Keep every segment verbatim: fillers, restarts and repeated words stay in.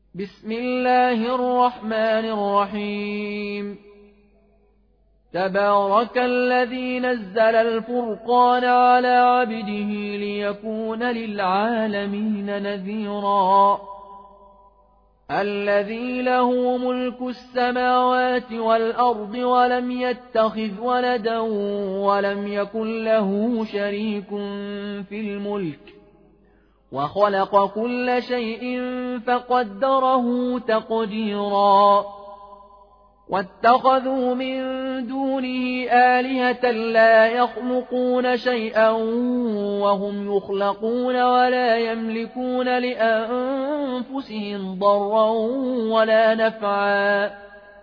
بسم الله الرحمن الرحيم تبارك الذي نزل الفرقان على عبده ليكون للعالمين نذيرا الذي له ملك السماوات والأرض ولم يتخذ ولدا ولم يكن له شريك في الملك وخلق كل شيء فقدره تقديرا واتخذوا من دونه آلهة لا يخلقون شيئا وهم يخلقون ولا يملكون لأنفسهم ضرا ولا نفعا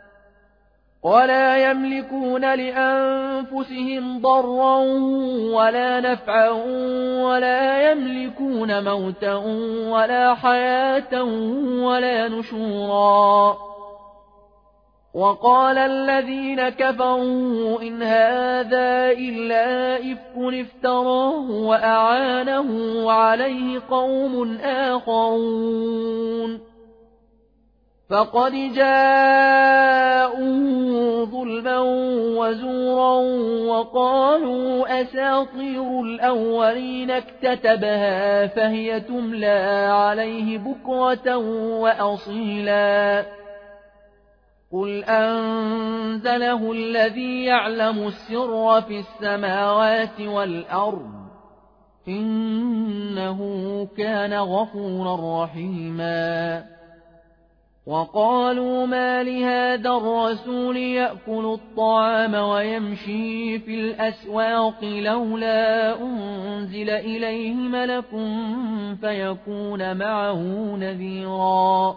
ولا يملكون لأنفسهم ضرا ولا نفعا ولا يملكون موتا ولا حياة ولا نشورا وقال الذين كفروا إن هذا إلا إفك افتراه وأعانه عليه قوم آخرون فقد جاءوا ظلما وزورا وقالوا أساطير الأولين اكتتبها فهي تملى عليه بكرة وأصيلا قل أنزله الذي يعلم السر في السماوات والأرض إنه كان غفورا رحيما وقالوا ما لهذا الرسول يأكل الطعام ويمشي في الأسواق لولا أنزل إليه ملك فيكون معه نذيرا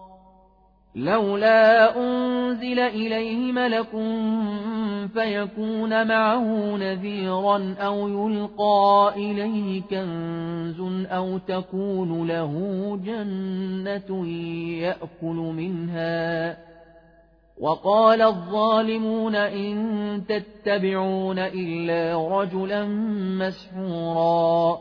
لولا أنزل إليه ملك فيكون معه نذيرا أو يلقى إليه كنز أو تكون له جنة يأكل منها وقال الظالمون إن تتبعون إلا رجلا مسحورا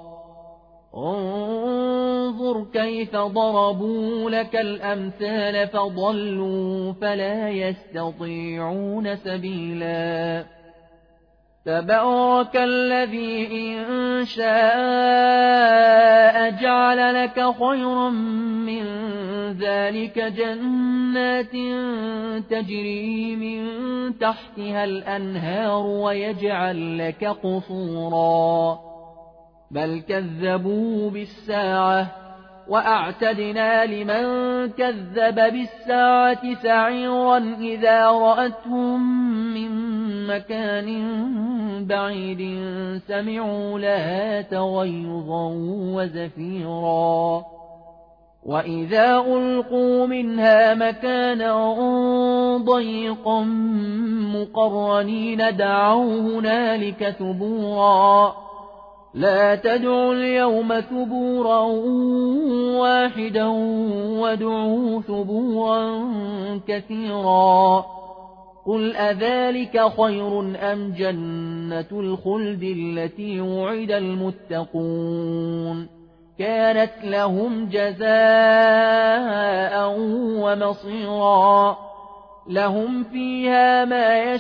انظر كيف ضربوا لك الأمثال فضلوا فلا يستطيعون سبيلا تبارك الذي إن شاء جعل لك خيرا من ذلك جنات تجري من تحتها الأنهار ويجعل لك قصورا بل كذبوا بالساعة وأعتدنا لمن كذب بالساعة سعيرا إذا رأتهم من مكان بعيد سمعوا لها تغيظا وزفيرا وإذا ألقوا منها مكانا ضيقا مقرنين دعوا هنالك ثبورا لا تدعوا اليوم ثبورا واحدا وادعوا ثبورا كثيرا قل أذلك خير أم جنة الخلد التي وعد المتقون كانت لهم جزاء ومصيرا لهم فيها ما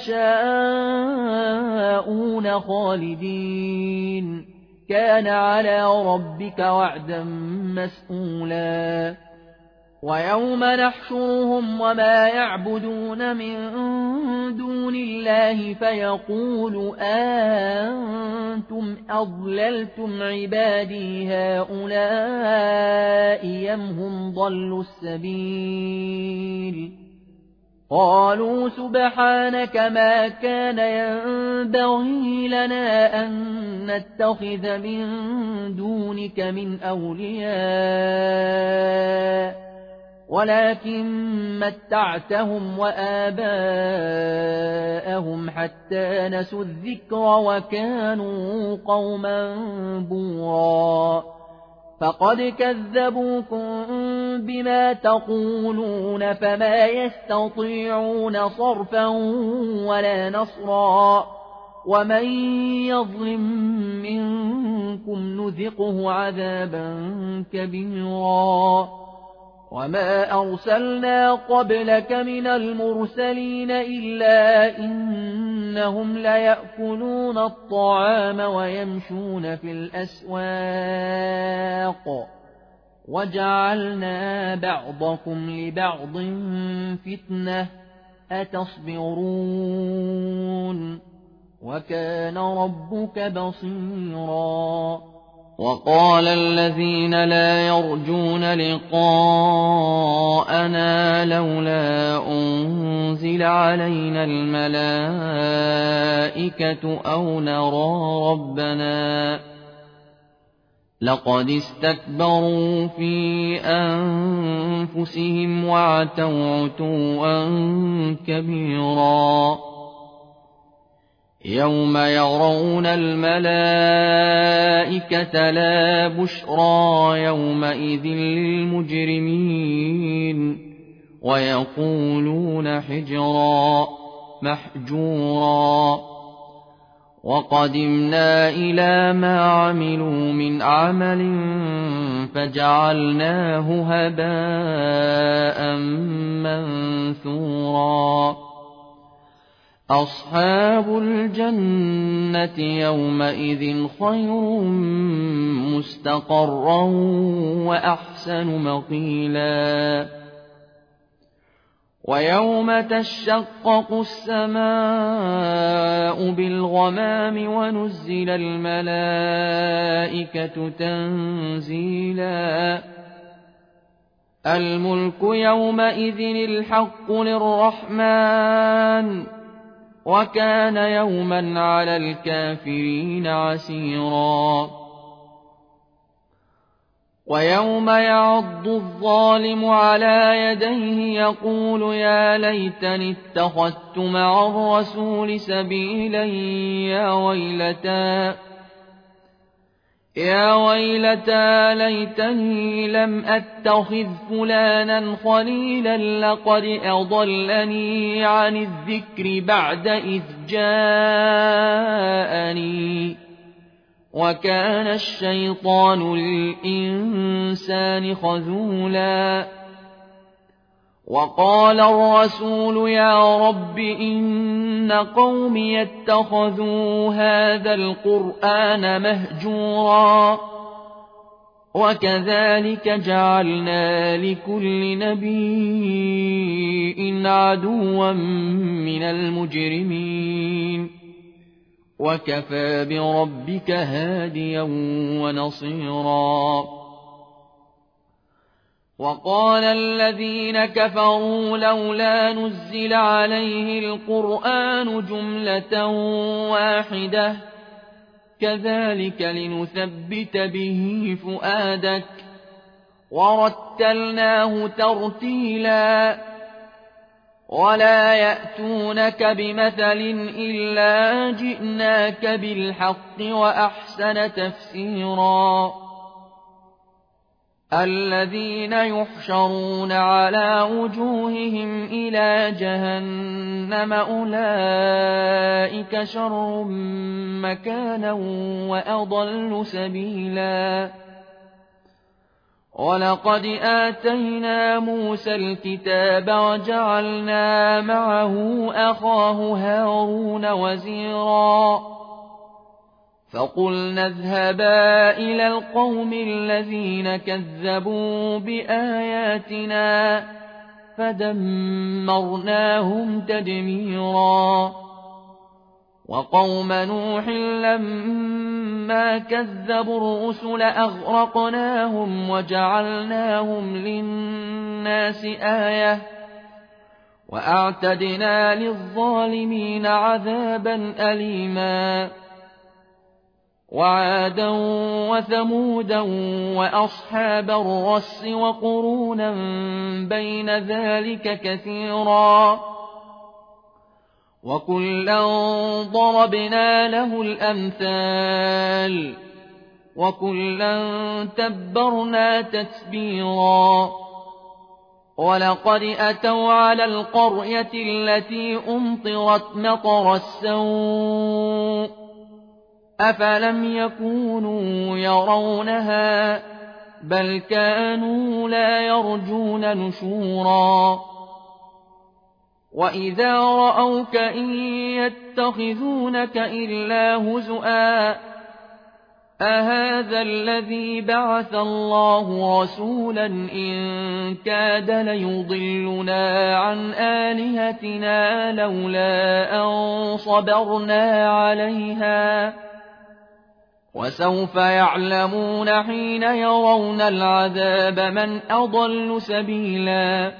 يشاءون خالدين كان على ربك وعدا مسئولا ويوم نحشرهم وما يعبدون من دون الله فيقول أنتم أضللتم عبادي هؤلاء أم هم ضلوا السبيل قالوا سبحانك ما كان ينبغي لنا أن نتخذ من دونك من أولياء ولكن متعتهم وآباءهم حتى نسوا الذكر وكانوا قوما بورا فقد كذبوكم بما تقولون فما يستطيعون صرفا ولا نصرا ومن يظلم منكم نذقه عذابا كبيرا وما أرسلنا قبلك من المرسلين إلا إنهم ليأكلون الطعام ويمشون في الأسواق وجعلنا بعضكم لبعض فتنة أتصبرون وكان ربك بصيرا وقال الذين لا يرجون لقاءنا لولا أنزل علينا الملائكة أو نرى ربنا لقد استكبروا في أنفسهم وعتوا عتوا كبيرا يوم يرون الملائكة لا بشرى يومئذ للمجرمين ويقولون حجرا محجورا وقدمنا إلى ما عملوا من عمل فجعلناه هباء منثورا أصحاب الجنة يومئذ خير مستقرا وأحسن مقيلا ويوم تشقق السماء بالغمام ونزل الملائكة تنزيلا الملك يومئذ الحق للرحمن وكان يوما على الكافرين عسيرا ويوم يعض الظالم على يديه يقول يا ليتني اتخذت مع الرسول سبيلا يا ويلتى يا ويلتى ليتني لم أتخذ فلانا خليلا لقد أضلني عن الذكر بعد إذ جاءني وكان الشيطان للإنسان خذولا وقال الرسول يا رب إن قومي اتخذوا هذا القرآن مهجورا وكذلك جعلنا لكل نبي عدوا من المجرمين وكفى بربك هاديا ونصيرا وقال الذين كفروا لولا نزل عليه القرآن جملة واحدة كذلك لنثبت به فؤادك ورتلناه ترتيلا ولا يأتونك بمثل إلا جئناك بالحق وأحسن تفسيرا الذين يحشرون على وجوههم إلى جهنم أولئك شر مكانا وأضل سبيلا ولقد آتينا موسى الكتاب وجعلنا معه أخاه هارون وزيرا فقلنا اذهبا إلى القوم الذين كذبوا بآياتنا فدمرناهم تدميرا وقوم نوح لما كذبوا الرسل أغرقناهم وجعلناهم للناس آية وأعتدنا للظالمين عذابا أليما وعادا وثمودا وأصحاب الرس وقرونا بين ذلك كثيرا وكلا ضربنا له الأمثال وكلا تبرنا تتبيرا ولقد أتوا على القرية التي أمطرت مطر السوء أفلم يكونوا يرونها بل كانوا لا يرجون نشورا وإذا رأوك إن يتخذونك إلا هزؤا أهذا الذي بعث الله رسولا إن كاد ليضلنا عن آلهتنا لولا أن صبرنا عليها وسوف يعلمون حين يرون العذاب من أضل سبيلا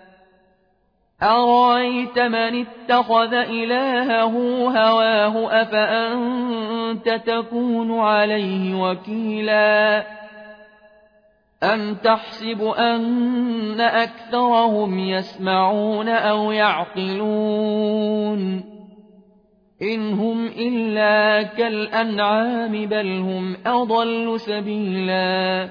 أرأيت من اتخذ إلهه هواه أفأنت تكون عليه وكيلا أم تحسب أن أكثرهم يسمعون أو يعقلون إن هم إلا كالأنعام بل هم أضل سبيلا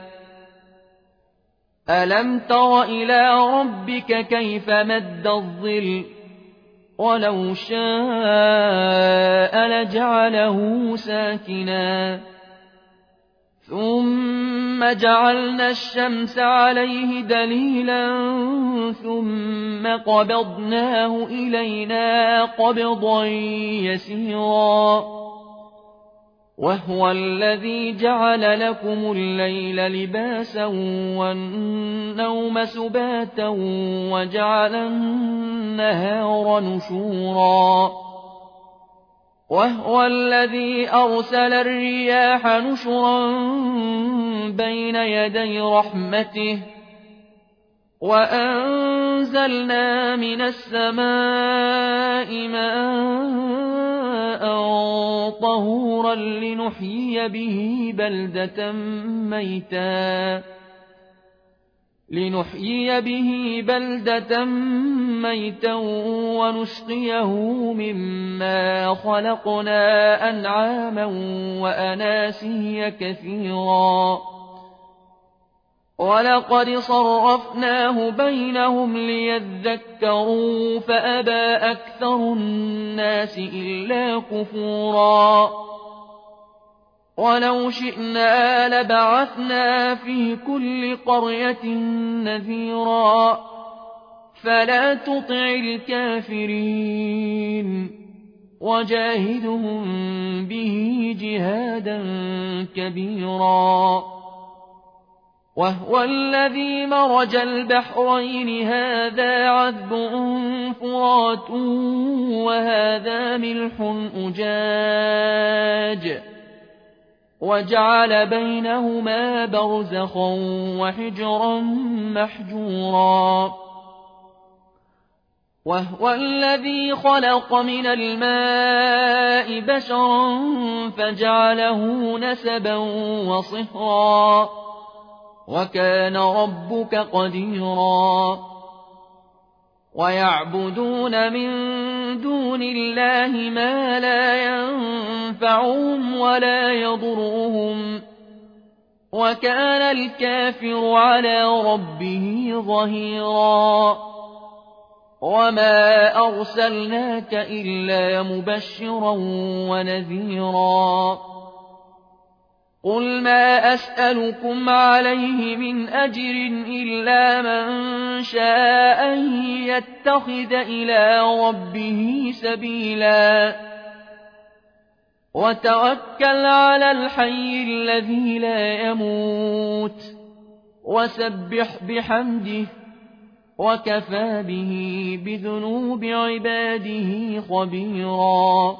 ألم تر إلى ربك كيف مد الظل ولو شاء لجعله ساكنا ثم جعلنا الشمس عليه دليلا ثم قبضناه إلينا قبضا يسيرا وهو الذي جعل لكم الليل لباسا والنوم سباتا وجعل النهار نشورا وهو الذي أرسل الرياح نشرا بين يدي رحمته وأنزلنا من السماء ماء طهورا لنحيي به بلدة ميتا لنحيي به بلدة ميتا ونسقيه مما خلقنا أنعاما وأناسيا كثيرا ولقد صرفناه بينهم ليذكروا فأبى أكثر الناس إلا كفورا ولو شئنا لبعثنا في كل قرية نذيرا فلا تطع الكافرين وجاهدهم به جهادا كبيرا وهو الذي مرج البحرين هذا عذب فرات وهذا ملح أجاج وجعل بينهما برزخا وحجرا محجورا وهو الذي خلق من الماء بشرا فجعله نسبا وصهرا وكان ربك قديرا ويعبدون من دون الله ما لا ينفعهم ولا يضرهم وكان الكافر على ربه ظهيرا وما أرسلناك إلا مبشرا ونذيرا قل ما أسألكم عليه من أجر إلا من شاء أن يتخذ إلى ربه سبيلا وتوكل على الحي الذي لا يموت وسبح بحمده وكفى به بذنوب عباده خبيرا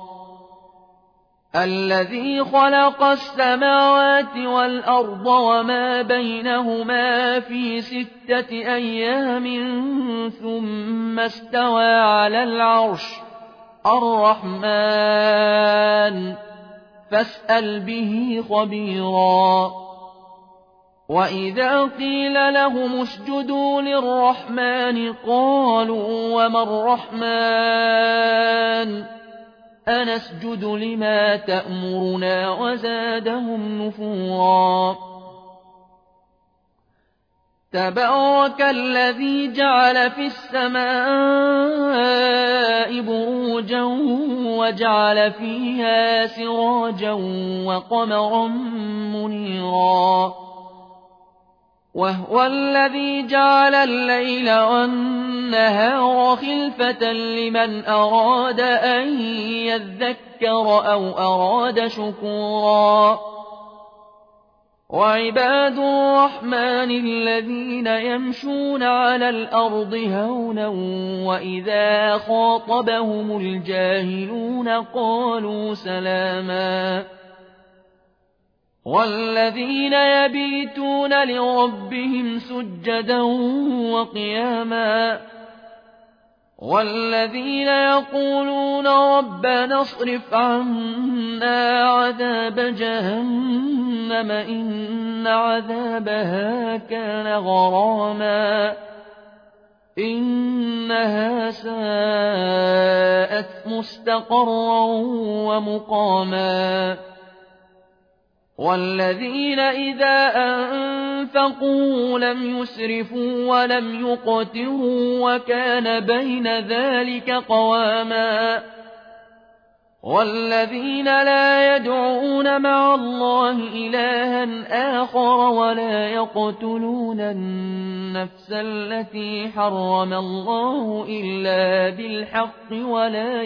الذي خلق السماوات والأرض وما بينهما في ستة أيام ثم استوى على العرش الرحمن فاسأل به خبيرا وإذا قيل لهم اسجدوا للرحمن قالوا وما الرحمن أنسجد لما تأمرنا وزادهم نفورا تبارك الذي جعل في السماء بروجا وجعل فيها سراجا وقمرا منيرا وهو الذي جعل الليل والنهار خلفة لمن أراد أن يذكر أو أراد شكورا وعباد الرحمن الذين يمشون على الأرض هونا وإذا خاطبهم الجاهلون قالوا سلاما والذين يبيتون لربهم سجدا وقياما والذين يقولون ربنا اصرف عنا عذاب جهنم إن عذابها كان غراما إنها ساءت مستقرا ومقاما والذين إذا أنفقوا لم يسرفوا ولم يقتروا وكان بين ذلك قواما والذين لا يدعون مع الله إلها آخر ولا يقتلون النفس التي حرم الله إلا بالحق ولا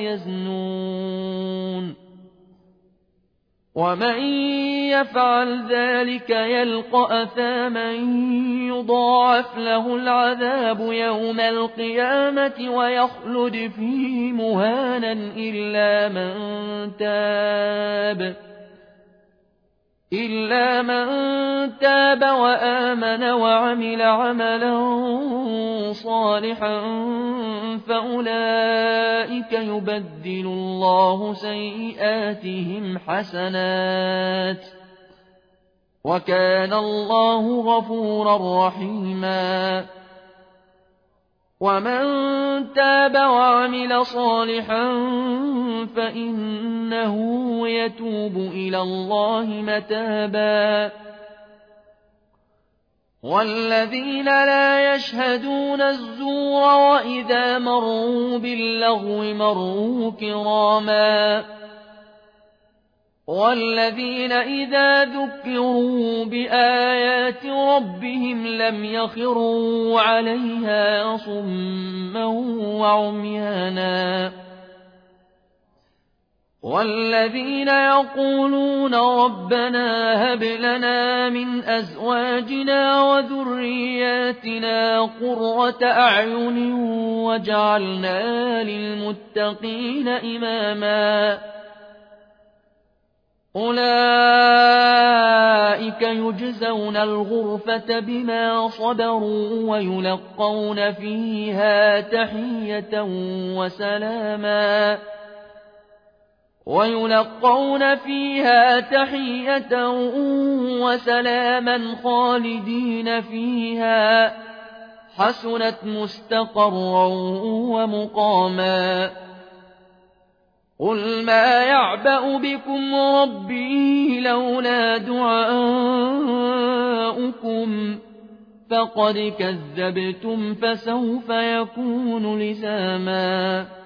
يزنون ومن يفعل ذلك يلقى أثاما يضاعف له العذاب يوم القيامة ويخلد فيه مهانا إلا من تاب إلا من تاب وآمن وعمل عملا صالحا فأولئك يبدل الله سيئاتهم حسنات وكان الله غفورا رحيما ومن تاب وعمل صالحا فإنه يتوب إلى الله متابا والذين لا يشهدون الزور وإذا مروا باللغو مروا كراما والذين إذا ذكروا بآيات ربهم لم يخروا عليها صما وعميانا والذين يقولون ربنا هب لنا من أزواجنا وذرياتنا قرة أعين واجعلنا للمتقين إماما أولئك يجزون الغرفة بما صبروا ويلقون فيها تحية وسلاما ويلقون فيها تحية وسلاما خالدين فيها حسنت مستقرا ومقاما قل ما يعبأ بكم ربي لولا دعاؤكم فقد كذبتم فسوف يكون لزاما